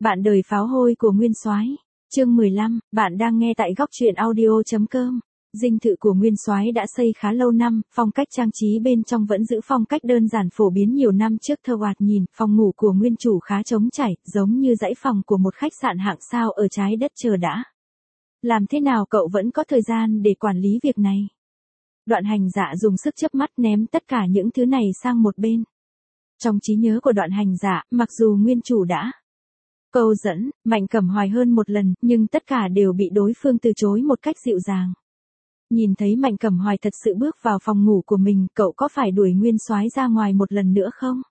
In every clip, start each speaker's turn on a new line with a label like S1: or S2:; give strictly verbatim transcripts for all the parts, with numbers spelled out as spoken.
S1: Bạn đời pháo hôi của Nguyên Soái. Chương mười lăm, bạn đang nghe tại góc truyện audio chấm com. Dinh thự của Nguyên Soái đã xây khá lâu năm, phong cách trang trí bên trong vẫn giữ phong cách đơn giản phổ biến nhiều năm trước thơ hoạt nhìn, phòng ngủ của nguyên chủ khá trống trải, giống như dãy phòng của một khách sạn hạng sao ở trái đất chờ đã. Làm thế nào cậu vẫn có thời gian để quản lý việc này? Đoạn Hành Dạ dùng sức chớp mắt ném tất cả những thứ này sang một bên. Trong trí nhớ của Đoạn Hành Dạ, mặc dù nguyên chủ đã câu dẫn, Mạnh Cẩm Hoài hơn một lần, nhưng tất cả đều bị đối phương từ chối một cách dịu dàng. Nhìn thấy Mạnh Cẩm Hoài thật sự bước vào phòng ngủ của mình, cậu có phải đuổi Nguyên Soái ra ngoài một lần nữa không?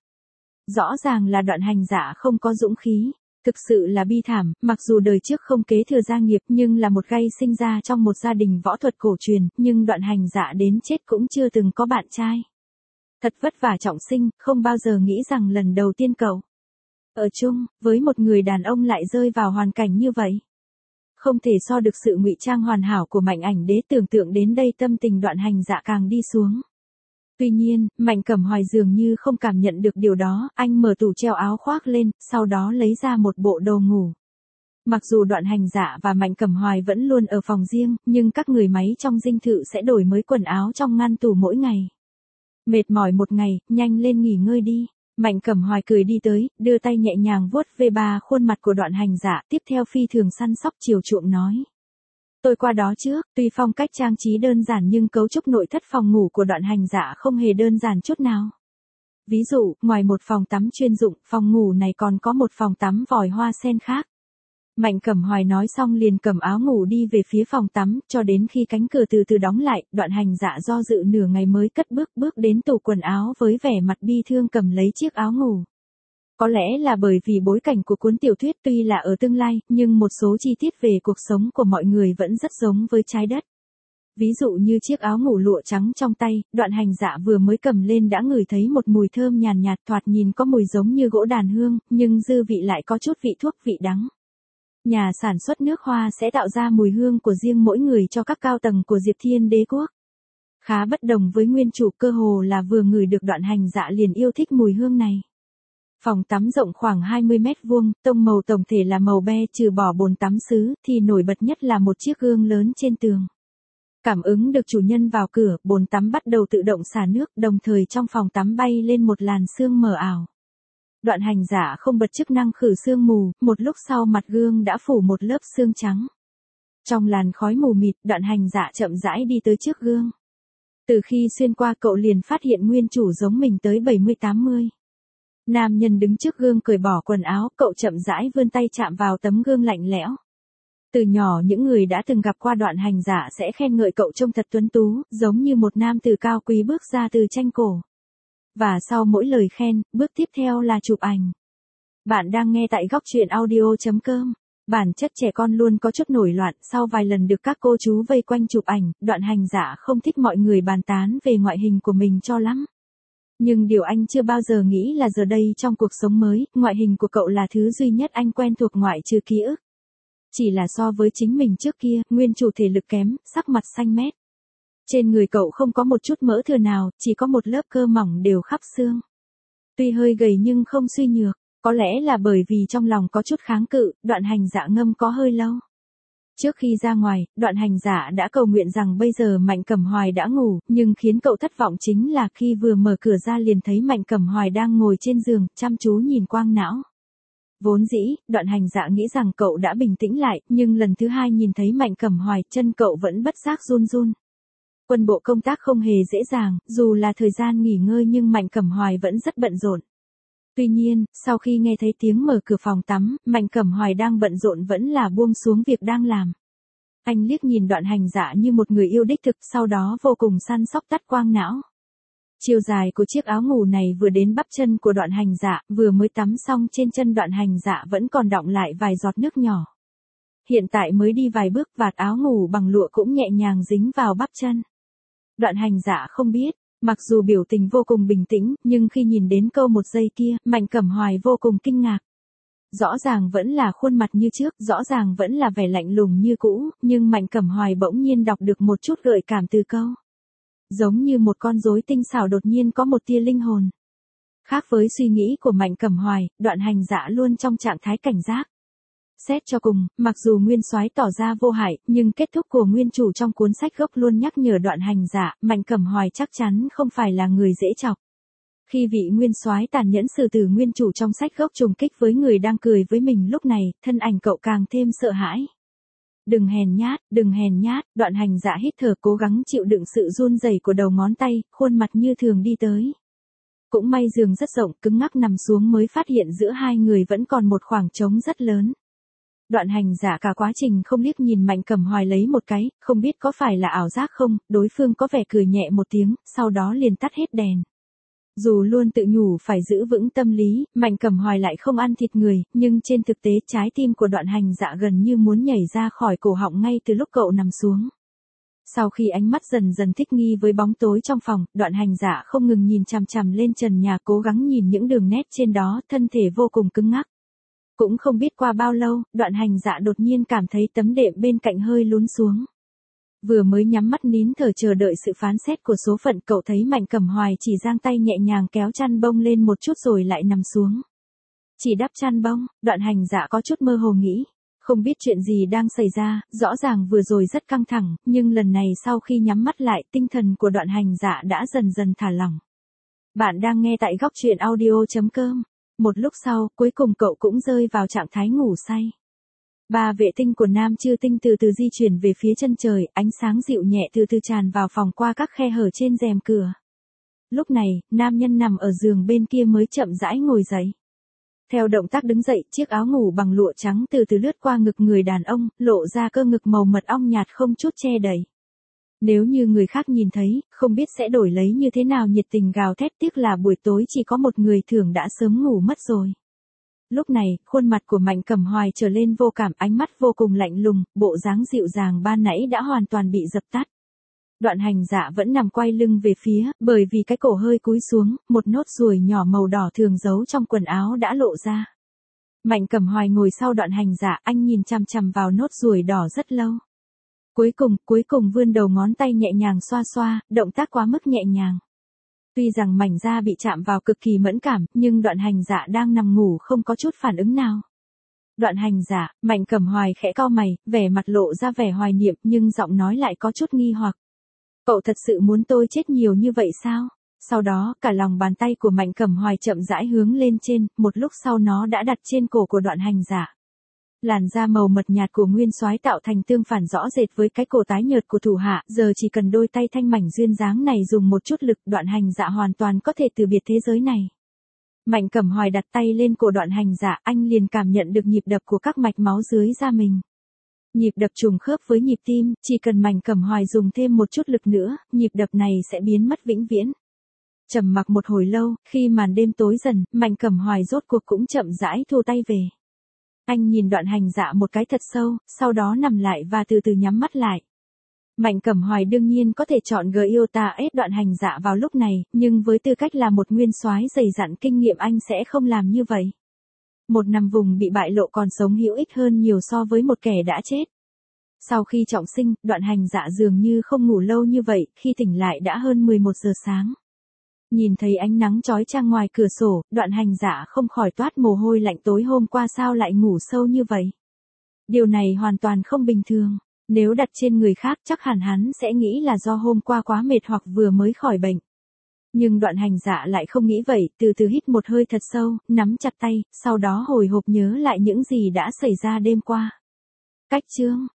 S1: Rõ ràng là Đoạn Hành Dạ không có dũng khí. Thực sự là bi thảm, mặc dù đời trước không kế thừa gia nghiệp nhưng là một gay sinh ra trong một gia đình võ thuật cổ truyền, nhưng Đoạn Hành Dạ đến chết cũng chưa từng có bạn trai. Thật vất vả trọng sinh, không bao giờ nghĩ rằng lần đầu tiên cậu ở chung với một người đàn ông lại rơi vào hoàn cảnh như vậy. Không thể so được sự ngụy trang hoàn hảo của Mạnh Ảnh Đế, tưởng tượng đến đây tâm tình Đoạn Hành Dạ càng đi xuống. Tuy nhiên, Mạnh Cẩm Hoài dường như không cảm nhận được điều đó, anh mở tủ treo áo khoác lên, sau đó lấy ra một bộ đồ ngủ. Mặc dù Đoạn Hành Dạ và Mạnh Cẩm Hoài vẫn luôn ở phòng riêng, nhưng các người máy trong dinh thự sẽ đổi mới quần áo trong ngăn tủ mỗi ngày. Mệt mỏi một ngày, nhanh lên nghỉ ngơi đi. Mạnh Cẩm Hoài cười đi tới, đưa tay nhẹ nhàng vuốt về ba khuôn mặt của Đoạn Hành Dạ, tiếp theo phi thường săn sóc chiều chuộng nói. Tôi qua đó trước, tuy phong cách trang trí đơn giản nhưng cấu trúc nội thất phòng ngủ của Đoạn Hành Dạ không hề đơn giản chút nào. Ví dụ, ngoài một phòng tắm chuyên dụng, phòng ngủ này còn có một phòng tắm vòi hoa sen khác. Mạnh Cẩm Hoài nói xong liền cầm áo ngủ đi về phía phòng tắm, cho đến khi cánh cửa từ từ đóng lại, Đoạn Hành Dạ do dự nửa ngày mới cất bước bước đến tủ quần áo với vẻ mặt bi thương cầm lấy chiếc áo ngủ. Có lẽ là bởi vì bối cảnh của cuốn tiểu thuyết tuy là ở tương lai, nhưng một số chi tiết về cuộc sống của mọi người vẫn rất giống với trái đất. Ví dụ như chiếc áo ngủ lụa trắng trong tay, Đoạn Hành Dạ vừa mới cầm lên đã ngửi thấy một mùi thơm nhàn nhạt, thoạt nhìn có mùi giống như gỗ đàn hương, nhưng dư vị lại có chút vị thuốc vị đắng. Nhà sản xuất nước hoa sẽ tạo ra mùi hương của riêng mỗi người cho các cao tầng của Diệp Thiên Đế quốc. Khá bất đồng với nguyên chủ, cơ hồ là vừa ngửi được Đoạn Hành Dạ liền yêu thích mùi hương này. Phòng tắm rộng khoảng hai mươi mét vuông, tông màu tổng thể là màu be, trừ bỏ bồn tắm sứ, thì nổi bật nhất là một chiếc gương lớn trên tường. Cảm ứng được chủ nhân vào cửa, bồn tắm bắt đầu tự động xả nước, đồng thời trong phòng tắm bay lên một làn sương mờ ảo. Đoạn Hành Dạ không bật chức năng khử sương mù, một lúc sau mặt gương đã phủ một lớp sương trắng. Trong làn khói mù mịt, Đoạn Hành Dạ chậm rãi đi tới trước gương. Từ khi xuyên qua cậu liền phát hiện nguyên chủ giống mình tới bảy mươi tám mươi. Nam nhân đứng trước gương cởi bỏ quần áo, cậu chậm rãi vươn tay chạm vào tấm gương lạnh lẽo. Từ nhỏ những người đã từng gặp qua Đoạn Hành Dạ sẽ khen ngợi cậu trông thật tuấn tú, giống như một nam tử cao quý bước ra từ tranh cổ. Và sau mỗi lời khen, bước tiếp theo là chụp ảnh. Bạn đang nghe tại góc truyện audio chấm com. Bản chất trẻ con luôn có chút nổi loạn, sau vài lần được các cô chú vây quanh chụp ảnh, Đoạn Hành Dạ không thích mọi người bàn tán về ngoại hình của mình cho lắm. Nhưng điều anh chưa bao giờ nghĩ là giờ đây trong cuộc sống mới, ngoại hình của cậu là thứ duy nhất anh quen thuộc ngoại trừ ký ức. Chỉ là so với chính mình trước kia, nguyên chủ thể lực kém, sắc mặt xanh mét. Trên người cậu không có một chút mỡ thừa nào, chỉ có một lớp cơ mỏng đều khắp xương. Tuy hơi gầy nhưng không suy nhược, có lẽ là bởi vì trong lòng có chút kháng cự, Đoạn Hành Dạ ngâm có hơi lâu. Trước khi ra ngoài, Đoạn Hành Dạ đã cầu nguyện rằng bây giờ Mạnh Cẩm Hoài đã ngủ, nhưng khiến cậu thất vọng chính là khi vừa mở cửa ra liền thấy Mạnh Cẩm Hoài đang ngồi trên giường, chăm chú nhìn quang não. Vốn dĩ, Đoạn Hành Dạ nghĩ rằng cậu đã bình tĩnh lại, nhưng lần thứ hai nhìn thấy Mạnh Cẩm Hoài, chân cậu vẫn bất giác run run. Quân bộ công tác không hề dễ dàng, dù là thời gian nghỉ ngơi nhưng Mạnh Cẩm Hoài vẫn rất bận rộn. Tuy nhiên, sau khi nghe thấy tiếng mở cửa phòng tắm, Mạnh Cẩm Hoài đang bận rộn vẫn là buông xuống việc đang làm. Anh liếc nhìn Đoạn Hành Dạ như một người yêu đích thực, sau đó vô cùng săn sóc tắt quang não. Chiều dài của chiếc áo ngủ này vừa đến bắp chân của Đoạn Hành Dạ, vừa mới tắm xong trên chân Đoạn Hành Dạ vẫn còn đọng lại vài giọt nước nhỏ. Hiện tại mới đi vài bước, vạt áo ngủ bằng lụa cũng nhẹ nhàng dính vào bắp chân. Đoạn Hành Dạ không biết, mặc dù biểu tình vô cùng bình tĩnh, nhưng khi nhìn đến câu một giây kia, Mạnh Cẩm Hoài vô cùng kinh ngạc. Rõ ràng vẫn là khuôn mặt như trước, rõ ràng vẫn là vẻ lạnh lùng như cũ, nhưng Mạnh Cẩm Hoài bỗng nhiên đọc được một chút gợi cảm từ câu. Giống như một con rối tinh xảo đột nhiên có một tia linh hồn. Khác với suy nghĩ của Mạnh Cẩm Hoài, Đoạn Hành Dạ luôn trong trạng thái cảnh giác. Xét cho cùng, mặc dù Nguyên Soái tỏ ra vô hại, nhưng kết thúc của nguyên chủ trong cuốn sách gốc luôn nhắc nhở Đoạn Hành Dạ, Mạnh Cẩm Hoài chắc chắn không phải là người dễ chọc. Khi vị Nguyên Soái tàn nhẫn xử tử nguyên chủ trong sách gốc trùng kích với người đang cười với mình lúc này, thân ảnh cậu càng thêm sợ hãi. Đừng hèn nhát, đừng hèn nhát, Đoạn Hành Dạ hít thở cố gắng chịu đựng sự run rẩy của đầu ngón tay, khuôn mặt như thường đi tới. Cũng may giường rất rộng, cứng ngắc nằm xuống mới phát hiện giữa hai người vẫn còn một khoảng trống rất lớn. Đoạn Hành Dạ cả quá trình không liếc nhìn Mạnh Cẩm Hoài lấy một cái, không biết có phải là ảo giác không, đối phương có vẻ cười nhẹ một tiếng, sau đó liền tắt hết đèn. Dù luôn tự nhủ phải giữ vững tâm lý, Mạnh Cẩm Hoài lại không ăn thịt người, nhưng trên thực tế trái tim của Đoạn Hành Dạ gần như muốn nhảy ra khỏi cổ họng ngay từ lúc cậu nằm xuống. Sau khi ánh mắt dần dần thích nghi với bóng tối trong phòng, Đoạn Hành Dạ không ngừng nhìn chằm chằm lên trần nhà cố gắng nhìn những đường nét trên đó, thân thể vô cùng cứng ngắc. Cũng không biết qua bao lâu, Đoạn Hành Dạ đột nhiên cảm thấy tấm đệm bên cạnh hơi lún xuống. Vừa mới nhắm mắt nín thở chờ đợi sự phán xét của số phận, cậu thấy Mạnh Cẩm Hoài chỉ giang tay nhẹ nhàng kéo chăn bông lên một chút rồi lại nằm xuống. Chỉ đắp chăn bông, Đoạn Hành Dạ có chút mơ hồ nghĩ. Không biết chuyện gì đang xảy ra, rõ ràng vừa rồi rất căng thẳng, nhưng lần này sau khi nhắm mắt lại, tinh thần của Đoạn Hành Dạ đã dần dần thả lỏng. Bạn đang nghe tại góc truyện audio chấm com. Một lúc sau, cuối cùng cậu cũng rơi vào trạng thái ngủ say. Ba vệ tinh của Nam Chư Tinh từ từ di chuyển về phía chân trời, ánh sáng dịu nhẹ từ từ tràn vào phòng qua các khe hở trên rèm cửa. Lúc này, nam nhân nằm ở giường bên kia mới chậm rãi ngồi dậy. Theo động tác đứng dậy, chiếc áo ngủ bằng lụa trắng từ từ lướt qua ngực người đàn ông, lộ ra cơ ngực màu mật ong nhạt không chút che đậy. Nếu như người khác nhìn thấy, không biết sẽ đổi lấy như thế nào, nhiệt tình gào thét, tiếc là buổi tối chỉ có một người thường đã sớm ngủ mất rồi. Lúc này, khuôn mặt của Mạnh Cẩm Hoài trở lên vô cảm, ánh mắt vô cùng lạnh lùng, bộ dáng dịu dàng ban nãy đã hoàn toàn bị dập tắt. Đoạn Hành Dạ vẫn nằm quay lưng về phía, bởi vì cái cổ hơi cúi xuống, một nốt ruồi nhỏ màu đỏ thường giấu trong quần áo đã lộ ra. Mạnh Cẩm Hoài ngồi sau Đoạn Hành Dạ, anh nhìn chằm chằm vào nốt ruồi đỏ rất lâu. Cuối cùng, cuối cùng vươn đầu ngón tay nhẹ nhàng xoa xoa, động tác quá mức nhẹ nhàng. Tuy rằng mảnh da bị chạm vào cực kỳ mẫn cảm, nhưng Đoạn Hành Dạ đang nằm ngủ không có chút phản ứng nào. Đoạn Hành Dạ, Mạnh Cẩm Hoài khẽ cau mày, vẻ mặt lộ ra vẻ hoài niệm nhưng giọng nói lại có chút nghi hoặc. Cậu thật sự muốn tôi chết nhiều như vậy sao? Sau đó, cả lòng bàn tay của Mạnh Cẩm Hoài chậm rãi hướng lên trên, một lúc sau nó đã đặt trên cổ của Đoạn Hành Dạ. Làn da màu mật nhạt của Nguyên Soái tạo thành tương phản rõ rệt với cái cổ tái nhợt của thủ hạ, giờ chỉ cần đôi tay thanh mảnh duyên dáng này dùng một chút lực, Đoạn Hành Dạ hoàn toàn có thể từ biệt thế giới này. Mạnh Cẩm Hoài đặt tay lên cổ Đoạn Hành Dạ, anh liền cảm nhận được nhịp đập của các mạch máu dưới da mình. Nhịp đập trùng khớp với nhịp tim, chỉ cần Mạnh Cẩm Hoài dùng thêm một chút lực nữa, nhịp đập này sẽ biến mất vĩnh viễn. Trầm mặc một hồi lâu, khi màn đêm tối dần, Mạnh Cẩm Hoài rốt cuộc cũng chậm rãi thu tay về. Anh nhìn Đoạn Hành Dạ một cái thật sâu, sau đó nằm lại và từ từ nhắm mắt lại. Mạnh Cẩm Hoài đương nhiên có thể chọn Gyota ép Đoạn Hành Dạ vào lúc này, nhưng với tư cách là một nguyên soái dày dặn kinh nghiệm anh sẽ không làm như vậy. Một nằm vùng bị bại lộ còn sống hữu ích hơn nhiều so với một kẻ đã chết. Sau khi trọng sinh, Đoạn Hành Dạ dường như không ngủ lâu như vậy, khi tỉnh lại đã hơn mười một giờ sáng. Nhìn thấy ánh nắng chói chang ngoài cửa sổ, Đoạn Hành Dạ không khỏi toát mồ hôi lạnh, tối hôm qua sao lại ngủ sâu như vậy. Điều này hoàn toàn không bình thường, nếu đặt trên người khác chắc hẳn hắn sẽ nghĩ là do hôm qua quá mệt hoặc vừa mới khỏi bệnh. Nhưng Đoạn Hành Dạ lại không nghĩ vậy, từ từ hít một hơi thật sâu, nắm chặt tay, sau đó hồi hộp nhớ lại những gì đã xảy ra đêm qua. Cách chương